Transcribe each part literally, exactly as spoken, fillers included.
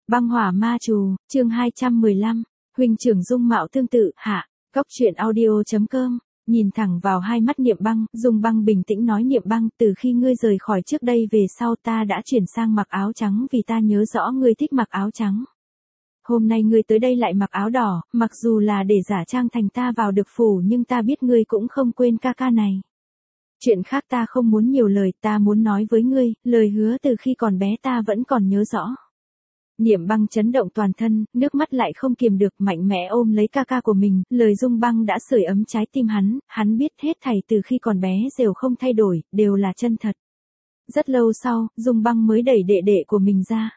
Băng hỏa ma trù, chương hai trăm mười lăm, huynh trưởng dung mạo tương tự, hạ, góc truyện audio.com, nhìn thẳng vào hai mắt Niệm Băng, Dung Băng bình tĩnh nói Niệm Băng, từ khi ngươi rời khỏi trước đây về sau ta đã chuyển sang mặc áo trắng vì ta nhớ rõ ngươi thích mặc áo trắng. Hôm nay ngươi tới đây lại mặc áo đỏ, mặc dù là để giả trang thành ta vào được phủ nhưng ta biết ngươi cũng không quên ca ca này. Chuyện khác ta không muốn nhiều lời, ta muốn nói với ngươi, lời hứa từ khi còn bé ta vẫn còn nhớ rõ. Niệm Băng chấn động toàn thân, nước mắt lại không kiềm được, mạnh mẽ ôm lấy ca ca của mình, lời Dung Băng đã sưởi ấm trái tim hắn, hắn biết hết thảy từ khi còn bé đều không thay đổi, đều là chân thật. Rất lâu sau, Dung Băng mới đẩy đệ đệ của mình ra.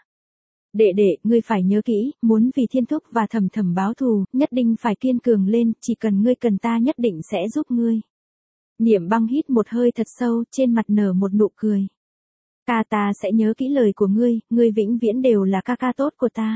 Đệ đệ, ngươi phải nhớ kỹ, muốn vì Thiên Thúc và Thầm Thầm báo thù, nhất định phải kiên cường lên, chỉ cần ngươi cần ta nhất định sẽ giúp ngươi. Niệm Băng hít một hơi thật sâu, trên mặt nở một nụ cười. Ca ta sẽ nhớ kỹ lời của ngươi, ngươi vĩnh viễn đều là ca ca tốt của ta.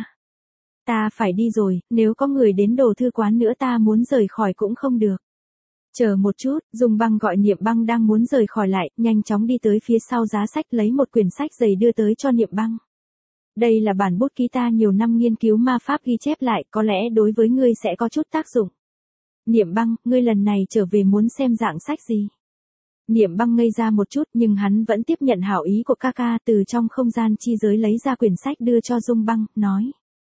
Ta phải đi rồi, nếu có người đến đồ thư quán nữa ta muốn rời khỏi cũng không được. Chờ một chút, Dung Băng gọi Niệm Băng đang muốn rời khỏi lại, nhanh chóng đi tới phía sau giá sách lấy một quyển sách dày đưa tới cho Niệm Băng. Đây là bản bút ký ta nhiều năm nghiên cứu ma pháp ghi chép lại, có lẽ đối với ngươi sẽ có chút tác dụng. Niệm Băng, ngươi lần này trở về muốn xem dạng sách gì? Niệm Băng ngây ra một chút nhưng hắn vẫn tiếp nhận hảo ý của ca ca, từ trong không gian chi giới lấy ra quyển sách đưa cho Dung Băng, nói.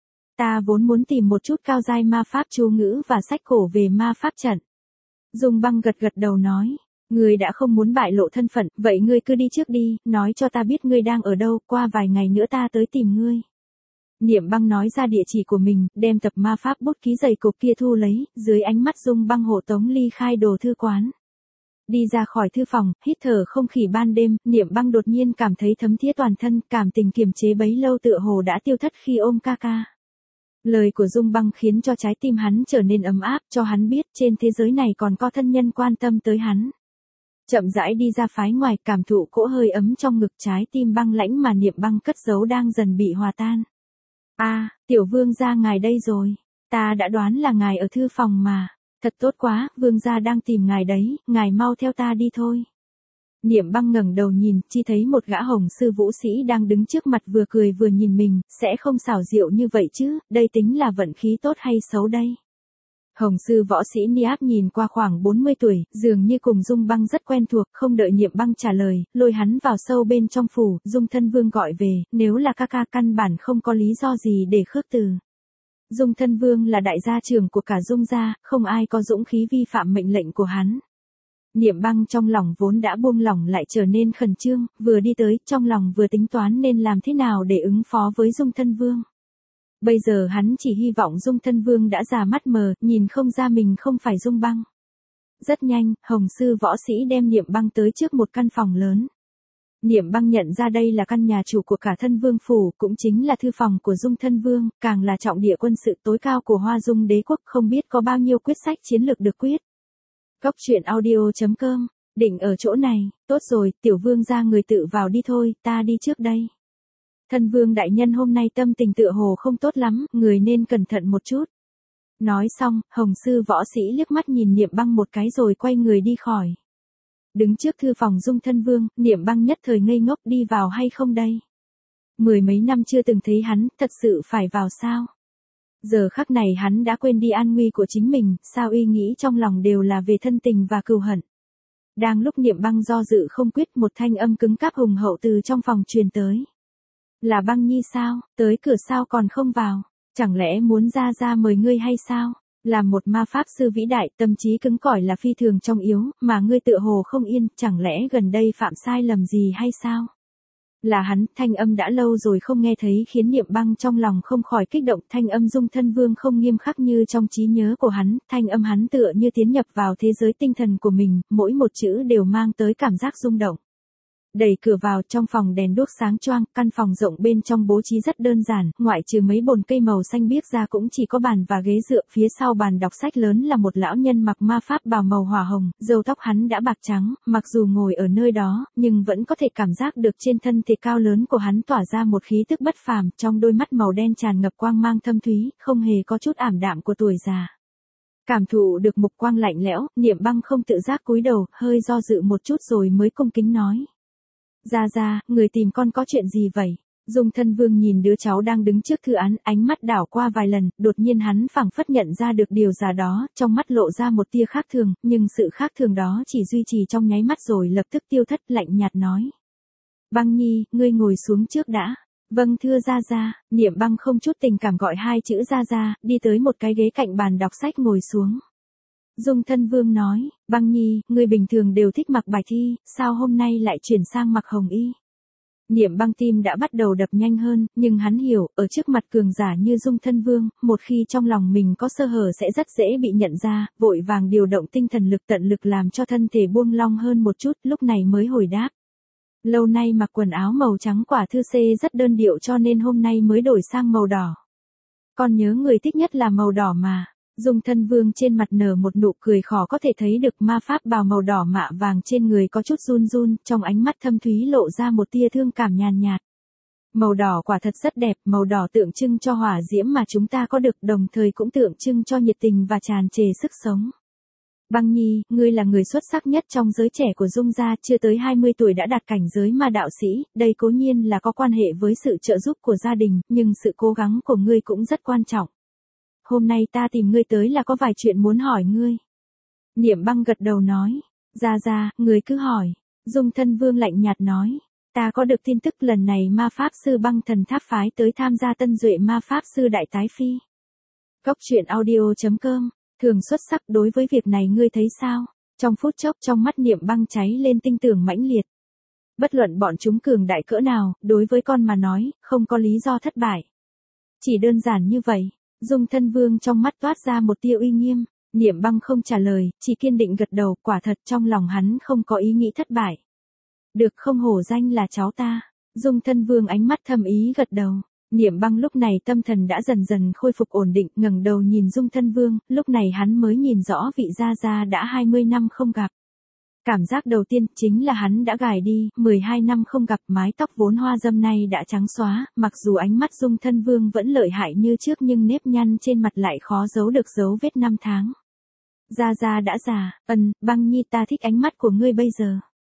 Ta vốn muốn tìm một chút cao giai ma pháp chú ngữ và sách cổ về ma pháp trận. Dung Băng gật gật đầu nói. Ngươi đã không muốn bại lộ thân phận, vậy ngươi cứ đi trước đi, nói cho ta biết ngươi đang ở đâu, qua vài ngày nữa ta tới tìm ngươi. Niệm Băng nói ra địa chỉ của mình, đem tập ma pháp bút ký dày cộp kia thu lấy, dưới ánh mắt Dung Băng hộ tống ly khai đồ thư quán. Đi ra khỏi thư phòng, hít thở không khí ban đêm, Niệm Băng đột nhiên cảm thấy thấm thía toàn thân, cảm tình kiềm chế bấy lâu tựa hồ đã tiêu thất khi ôm ca ca. Lời của Dung Băng khiến cho trái tim hắn trở nên ấm áp, cho hắn biết trên thế giới này còn có thân nhân quan tâm tới hắn. Chậm rãi đi ra phái ngoài, cảm thụ cỗ hơi ấm trong ngực, trái tim băng lãnh mà Niệm Băng cất giấu đang dần bị hòa tan. A, à, tiểu vương gia ngài đây rồi, ta đã đoán là ngài ở thư phòng mà. Thật tốt quá, vương gia đang tìm ngài đấy, ngài mau theo ta đi thôi. Niệm Băng ngẩng đầu nhìn, chỉ thấy một gã hồng sư vũ sĩ đang đứng trước mặt vừa cười vừa nhìn mình, sẽ không xảo diệu như vậy chứ, đây tính là vận khí tốt hay xấu đây. Hồng sư võ sĩ Niáp nhìn qua khoảng bốn mươi tuổi, dường như cùng Dung Băng rất quen thuộc, không đợi Niệm Băng trả lời, lôi hắn vào sâu bên trong phủ, Dung Thân Vương gọi về, nếu là ca ca căn bản không có lý do gì để khước từ. Dung Thân Vương là đại gia trưởng của cả Dung gia, không ai có dũng khí vi phạm mệnh lệnh của hắn. Niệm Băng trong lòng vốn đã buông lỏng lại trở nên khẩn trương, vừa đi tới, trong lòng vừa tính toán nên làm thế nào để ứng phó với Dung Thân Vương. Bây giờ hắn chỉ hy vọng Dung Thân Vương đã già mắt mờ, nhìn không ra mình không phải Dung Băng. Rất nhanh, hồng sư võ sĩ đem Niệm Băng tới trước một căn phòng lớn. Niệm Băng nhận ra đây là căn nhà chủ của cả Thân Vương phủ, cũng chính là thư phòng của Dung Thân Vương, càng là trọng địa quân sự tối cao của Hoa Dung đế quốc, không biết có bao nhiêu quyết sách chiến lược được quyết. Góc truyện audio.com, định ở chỗ này, tốt rồi, tiểu vương ra người tự vào đi thôi, ta đi trước đây. Thân Vương đại nhân hôm nay tâm tình tựa hồ không tốt lắm, người nên cẩn thận một chút. Nói xong, hồng sư võ sĩ liếc mắt nhìn Niệm Băng một cái rồi quay người đi khỏi. Đứng trước thư phòng Dung Thân Vương, Niệm Băng nhất thời ngây ngốc, đi vào hay không đây? Mười mấy năm chưa từng thấy hắn, thật sự phải vào sao? Giờ khắc này hắn đã quên đi an nguy của chính mình, sao y nghĩ trong lòng đều là về thân tình và cừu hận. Đang lúc Niệm Băng do dự không quyết, một thanh âm cứng cáp hùng hậu từ trong phòng truyền tới. Là Băng Nhi sao, tới cửa sao còn không vào, chẳng lẽ muốn ra ra mời ngươi hay sao? Là một ma pháp sư vĩ đại, tâm trí cứng cỏi là phi thường trong yếu, mà ngươi tựa hồ không yên, chẳng lẽ gần đây phạm sai lầm gì hay sao? Là hắn, thanh âm đã lâu rồi không nghe thấy khiến Niệm Băng trong lòng không khỏi kích động, thanh âm Dung Thân Vương không nghiêm khắc như trong trí nhớ của hắn, thanh âm hắn tựa như tiến nhập vào thế giới tinh thần của mình, mỗi một chữ đều mang tới cảm giác rung động. Đẩy cửa vào, trong phòng đèn đuốc sáng choang, căn phòng rộng bên trong bố trí rất đơn giản, ngoại trừ mấy bồn cây màu xanh biếc ra cũng chỉ có bàn và ghế dựa, phía sau bàn đọc sách lớn là một lão nhân mặc ma pháp bào màu hỏa hồng, râu tóc hắn đã bạc trắng, mặc dù ngồi ở nơi đó, nhưng vẫn có thể cảm giác được trên thân thể cao lớn của hắn tỏa ra một khí tức bất phàm, trong đôi mắt màu đen tràn ngập quang mang thâm thúy, không hề có chút ảm đạm của tuổi già. Cảm thụ được mục quang lạnh lẽo, Niệm Băng không tự giác cúi đầu, hơi do dự một chút rồi mới cung kính nói. Ra ra, người tìm con có chuyện gì vậy? Dung Thân Vương nhìn đứa cháu đang đứng trước thư án, ánh mắt đảo qua vài lần, đột nhiên hắn phảng phất nhận ra được điều gì đó, trong mắt lộ ra một tia khác thường, nhưng sự khác thường đó chỉ duy trì trong nháy mắt rồi lập tức tiêu thất, lạnh nhạt nói. Băng Nhi, ngươi ngồi xuống trước đã. Vâng thưa gia gia. Niệm Băng không chút tình cảm gọi hai chữ gia gia, đi tới một cái ghế cạnh bàn đọc sách ngồi xuống. Dung Thân Vương nói, Băng Nhi, ngươi bình thường đều thích mặc bài thi, sao hôm nay lại chuyển sang mặc hồng y? Niệm Băng tim đã bắt đầu đập nhanh hơn, nhưng hắn hiểu, ở trước mặt cường giả như Dung Thân Vương, một khi trong lòng mình có sơ hở sẽ rất dễ bị nhận ra, vội vàng điều động tinh thần lực tận lực làm cho thân thể buông long hơn một chút, lúc này mới hồi đáp. Lâu nay mặc quần áo màu trắng quả thư C rất đơn điệu cho nên hôm nay mới đổi sang màu đỏ. Con nhớ người thích nhất là màu đỏ mà. Dung Thân Vương trên mặt nở một nụ cười khó có thể thấy được, ma pháp bào màu đỏ mạ vàng trên người có chút run run, trong ánh mắt thâm thúy lộ ra một tia thương cảm nhàn nhạt. Màu đỏ quả thật rất đẹp, màu đỏ tượng trưng cho hỏa diễm mà chúng ta có được, đồng thời cũng tượng trưng cho nhiệt tình và tràn trề sức sống. Băng Nhi, ngươi là người xuất sắc nhất trong giới trẻ của Dung gia, chưa tới hai mươi tuổi đã đạt cảnh giới ma đạo sĩ, đây cố nhiên là có quan hệ với sự trợ giúp của gia đình, nhưng sự cố gắng của ngươi cũng rất quan trọng. Hôm nay ta tìm ngươi tới là có vài chuyện muốn hỏi ngươi. Niệm Băng gật đầu nói, gia gia, ngươi cứ hỏi. Dung Thân Vương lạnh nhạt nói, ta có được tin tức lần này ma pháp sư Băng Thần Tháp phái tới tham gia Tân Duệ ma pháp sư đại tái phi. Cốc truyện audio chấm com, thường xuất sắc, đối với việc này ngươi thấy sao? Trong phút chốc trong mắt Niệm Băng cháy lên tinh tưởng mãnh liệt. Bất luận bọn chúng cường đại cỡ nào, đối với con mà nói, không có lý do thất bại. Chỉ đơn giản như vậy. Dung Thân Vương trong mắt toát ra một tia uy nghiêm, Niệm Băng không trả lời, chỉ kiên định gật đầu, quả thật trong lòng hắn không có ý nghĩ thất bại. Được, không hổ danh là cháu ta. Dung Thân Vương ánh mắt thâm ý gật đầu. Niệm Băng lúc này tâm thần đã dần dần khôi phục ổn định, ngẩng đầu nhìn Dung Thân Vương, lúc này hắn mới nhìn rõ vị gia gia đã hai mươi năm không gặp. Cảm giác đầu tiên chính là hắn đã gài đi, mười hai năm không gặp, mái tóc vốn hoa dâm nay đã trắng xóa, mặc dù ánh mắt Dung Thân Vương vẫn lợi hại như trước nhưng nếp nhăn trên mặt lại khó giấu được dấu vết năm tháng. Gia Gia đã già, ân, Băng Nhi ta thích ánh mắt của ngươi bây giờ.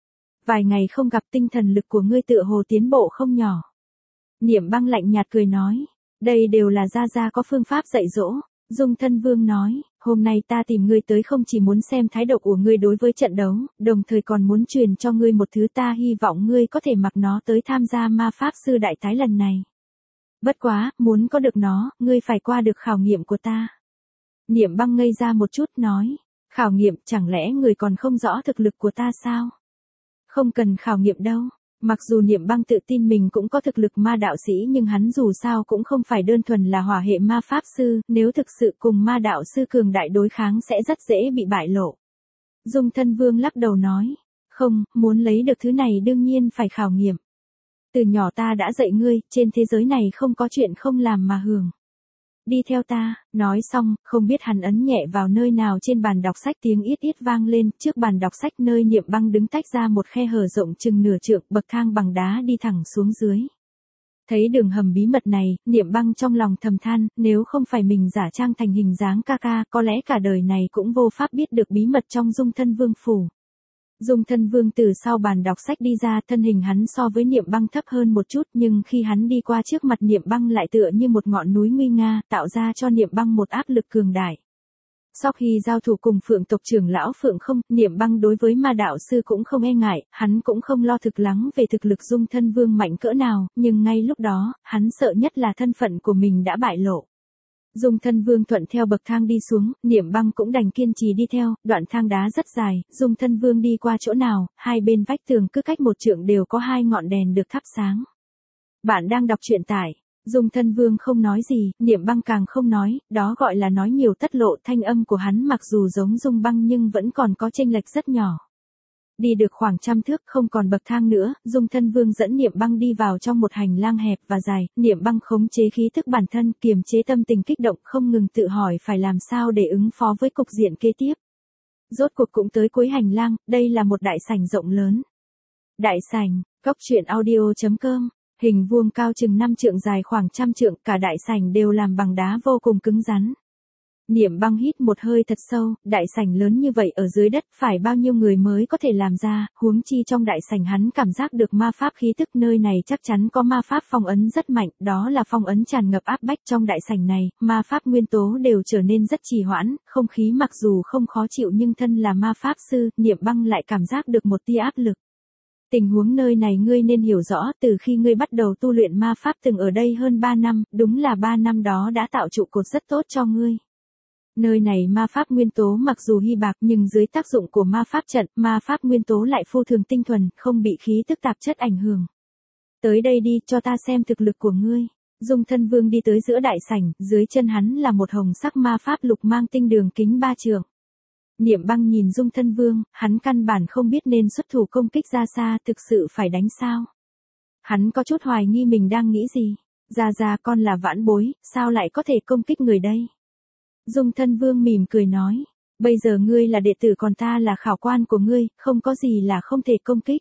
Vài ngày không gặp tinh thần lực của ngươi tựa hồ tiến bộ không nhỏ. Niệm Băng lạnh nhạt cười nói, đây đều là Gia Gia có phương pháp dạy dỗ. Dung Thân Vương nói, hôm nay ta tìm ngươi tới không chỉ muốn xem thái độ của ngươi đối với trận đấu, đồng thời còn muốn truyền cho ngươi một thứ, ta hy vọng ngươi có thể mặc nó tới tham gia ma pháp sư đại tái lần này. Bất quá, muốn có được nó, ngươi phải qua được khảo nghiệm của ta. Niệm Băng ngây ra một chút nói, khảo nghiệm, chẳng lẽ người còn không rõ thực lực của ta sao? Không cần khảo nghiệm đâu. Mặc dù Niệm Băng tự tin mình cũng có thực lực ma đạo sĩ nhưng hắn dù sao cũng không phải đơn thuần là hỏa hệ ma pháp sư, nếu thực sự cùng ma đạo sư cường đại đối kháng sẽ rất dễ bị bại lộ. Dung Thân Vương lắc đầu nói, không, muốn lấy được thứ này đương nhiên phải khảo nghiệm. Từ nhỏ ta đã dạy ngươi, trên thế giới này không có chuyện không làm mà hưởng. Đi theo ta, nói xong, không biết hắn ấn nhẹ vào nơi nào trên bàn đọc sách, tiếng ít ít vang lên, trước bàn đọc sách nơi Niệm Băng đứng tách ra một khe hở rộng chừng nửa trượng, bậc thang bằng đá đi thẳng xuống dưới. Thấy đường hầm bí mật này, Niệm Băng trong lòng thầm than, nếu không phải mình giả trang thành hình dáng ca ca, có lẽ cả đời này cũng vô pháp biết được bí mật trong Dung Thân Vương phủ. Dung Thân Vương từ sau bàn đọc sách đi ra, thân hình hắn so với Niệm Băng thấp hơn một chút, nhưng khi hắn đi qua trước mặt Niệm Băng lại tựa như một ngọn núi nguy nga, tạo ra cho Niệm Băng một áp lực cường đại. Sau khi giao thủ cùng Phượng tộc trưởng lão Phượng Không, Niệm Băng đối với ma đạo sư cũng không e ngại, hắn cũng không lo thực lắng về thực lực Dung Thân Vương mạnh cỡ nào, nhưng ngay lúc đó, hắn sợ nhất là thân phận của mình đã bại lộ. Dung Thân Vương thuận theo bậc thang đi xuống, Niệm Băng cũng đành kiên trì đi theo, đoạn thang đá rất dài, Dung Thân Vương đi qua chỗ nào, hai bên vách tường cứ cách một trượng đều có hai ngọn đèn được thắp sáng. Bạn đang đọc truyện tải. Dung Thân Vương không nói gì, Niệm Băng càng không nói, đó gọi là nói nhiều tất lộ, thanh âm của hắn mặc dù giống Dung Băng nhưng vẫn còn có chênh lệch rất nhỏ. Đi được khoảng trăm thước không còn bậc thang nữa, Dung Thân Vương dẫn Niệm Băng đi vào trong một hành lang hẹp và dài, Niệm Băng khống chế khí thức bản thân, kiềm chế tâm tình kích động, không ngừng tự hỏi phải làm sao để ứng phó với cục diện kế tiếp. Rốt cuộc cũng tới cuối hành lang, đây là một đại sảnh rộng lớn. Đại sảnh, cốc truyện audio chấm com, hình vuông cao chừng năm trượng, dài khoảng trăm trượng, cả đại sảnh đều làm bằng đá vô cùng cứng rắn. Niệm băng hít một hơi thật sâu, đại sảnh lớn như vậy ở dưới đất phải bao nhiêu người mới có thể làm ra, huống chi trong đại sảnh hắn cảm giác được ma pháp khí tức nơi này chắc chắn có ma pháp phong ấn rất mạnh, đó là phong ấn tràn ngập áp bách trong đại sảnh này, ma pháp nguyên tố đều trở nên rất trì hoãn, không khí mặc dù không khó chịu nhưng thân là ma pháp sư, Niệm băng lại cảm giác được một tia áp lực. Tình huống nơi này ngươi nên hiểu rõ, từ khi ngươi bắt đầu tu luyện ma pháp từng ở đây hơn ba năm, đúng là ba năm đó đã tạo trụ cột rất tốt cho ngươi. Nơi này ma pháp nguyên tố mặc dù hy bạc nhưng dưới tác dụng của ma pháp trận, ma pháp nguyên tố lại phu thường tinh thuần, không bị khí tức tạp chất ảnh hưởng. Tới đây đi, cho ta xem thực lực của ngươi. Dung Thân Vương đi tới giữa đại sảnh, dưới chân hắn là một hồng sắc ma pháp lục mang tinh đường kính ba trượng. Niệm băng nhìn Dung Thân Vương, hắn căn bản không biết nên xuất thủ công kích ra xa, thực sự phải đánh sao. Hắn có chút hoài nghi mình đang nghĩ gì. Ra ra con là vãn bối, sao lại có thể công kích người đây? Dung Thân Vương mỉm cười nói, bây giờ ngươi là đệ tử còn ta là khảo quan của ngươi, không có gì là không thể công kích.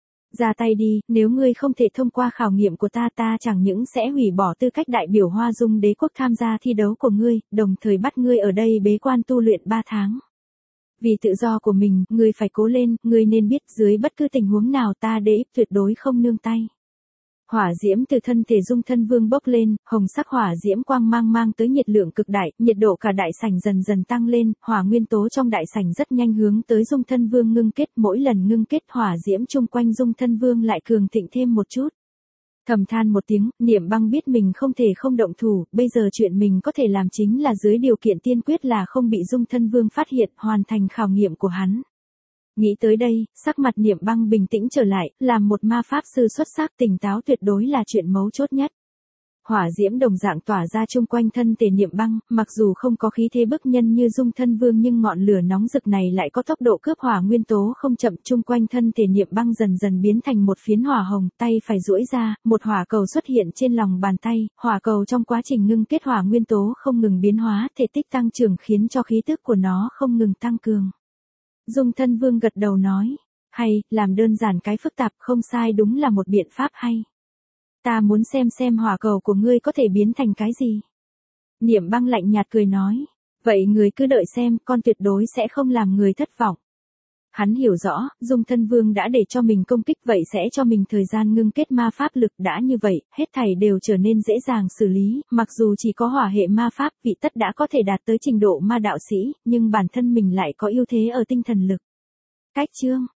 Ra tay đi, nếu ngươi không thể thông qua khảo nghiệm của ta ta chẳng những sẽ hủy bỏ tư cách đại biểu Hoa Dung đế quốc tham gia thi đấu của ngươi, đồng thời bắt ngươi ở đây bế quan tu luyện ba tháng. Vì tự do của mình, ngươi phải cố lên, ngươi nên biết dưới bất cứ tình huống nào ta đế ích tuyệt đối không nương tay. Hỏa diễm từ thân thể Dung Thân Vương bốc lên, hồng sắc hỏa diễm quang mang mang tới nhiệt lượng cực đại, nhiệt độ cả đại sảnh dần dần tăng lên, hỏa nguyên tố trong đại sảnh rất nhanh hướng tới Dung Thân Vương ngưng kết, mỗi lần ngưng kết hỏa diễm chung quanh Dung Thân Vương lại cường thịnh thêm một chút. Thầm than một tiếng, Niệm băng biết mình không thể không động thủ, bây giờ chuyện mình có thể làm chính là dưới điều kiện tiên quyết là không bị Dung Thân Vương phát hiện, hoàn thành khảo nghiệm của hắn. Nghĩ tới đây, sắc mặt Niệm băng bình tĩnh trở lại, làm một ma pháp sư xuất sắc tỉnh táo tuyệt đối là chuyện mấu chốt nhất. Hỏa diễm đồng dạng tỏa ra chung quanh thân thể Niệm băng, mặc dù không có khí thế bức nhân như Dung Thân Vương nhưng ngọn lửa nóng rực này lại có tốc độ cướp hỏa nguyên tố không chậm, chung quanh thân thể Niệm băng dần dần biến thành một phiến hỏa hồng, tay phải duỗi ra, một hỏa cầu xuất hiện trên lòng bàn tay, hỏa cầu trong quá trình ngưng kết hỏa nguyên tố không ngừng biến hóa, thể tích tăng trưởng khiến cho khí tức của nó không ngừng tăng cường. Dung Thân Vương gật đầu nói, hay, làm đơn giản cái phức tạp không sai đúng là một biện pháp hay. Ta muốn xem xem hỏa cầu của ngươi có thể biến thành cái gì. Niệm băng lạnh nhạt cười nói, vậy người cứ đợi xem, con tuyệt đối sẽ không làm người thất vọng. Hắn hiểu rõ, Dung Thân Vương đã để cho mình công kích vậy sẽ cho mình thời gian ngưng kết ma pháp lực đã như vậy, hết thảy đều trở nên dễ dàng xử lý, mặc dù chỉ có hỏa hệ ma pháp vị tất đã có thể đạt tới trình độ ma đạo sĩ, nhưng bản thân mình lại có ưu thế ở tinh thần lực. Cách chương